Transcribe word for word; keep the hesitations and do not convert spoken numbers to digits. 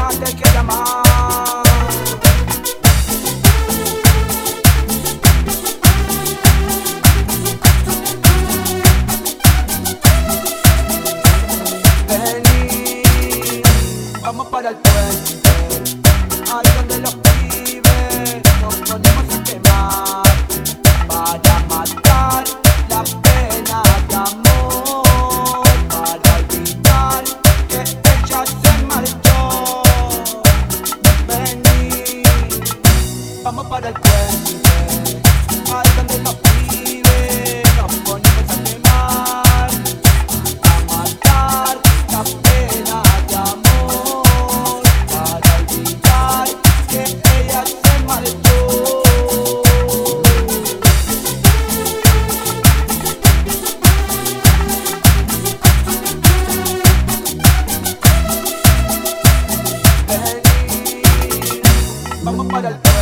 ella te quiere amar. Vení, vamos para el puente, ahí donde los pibes nos ponemos a quemar, para matar la pena de amor, para olvidar que ella se marchó. Vení, vamos para el puente, ahí donde los pibes nos ponemos a quemar, para matar la pena de amor, para olvidar que ella se marchó. Vamos para el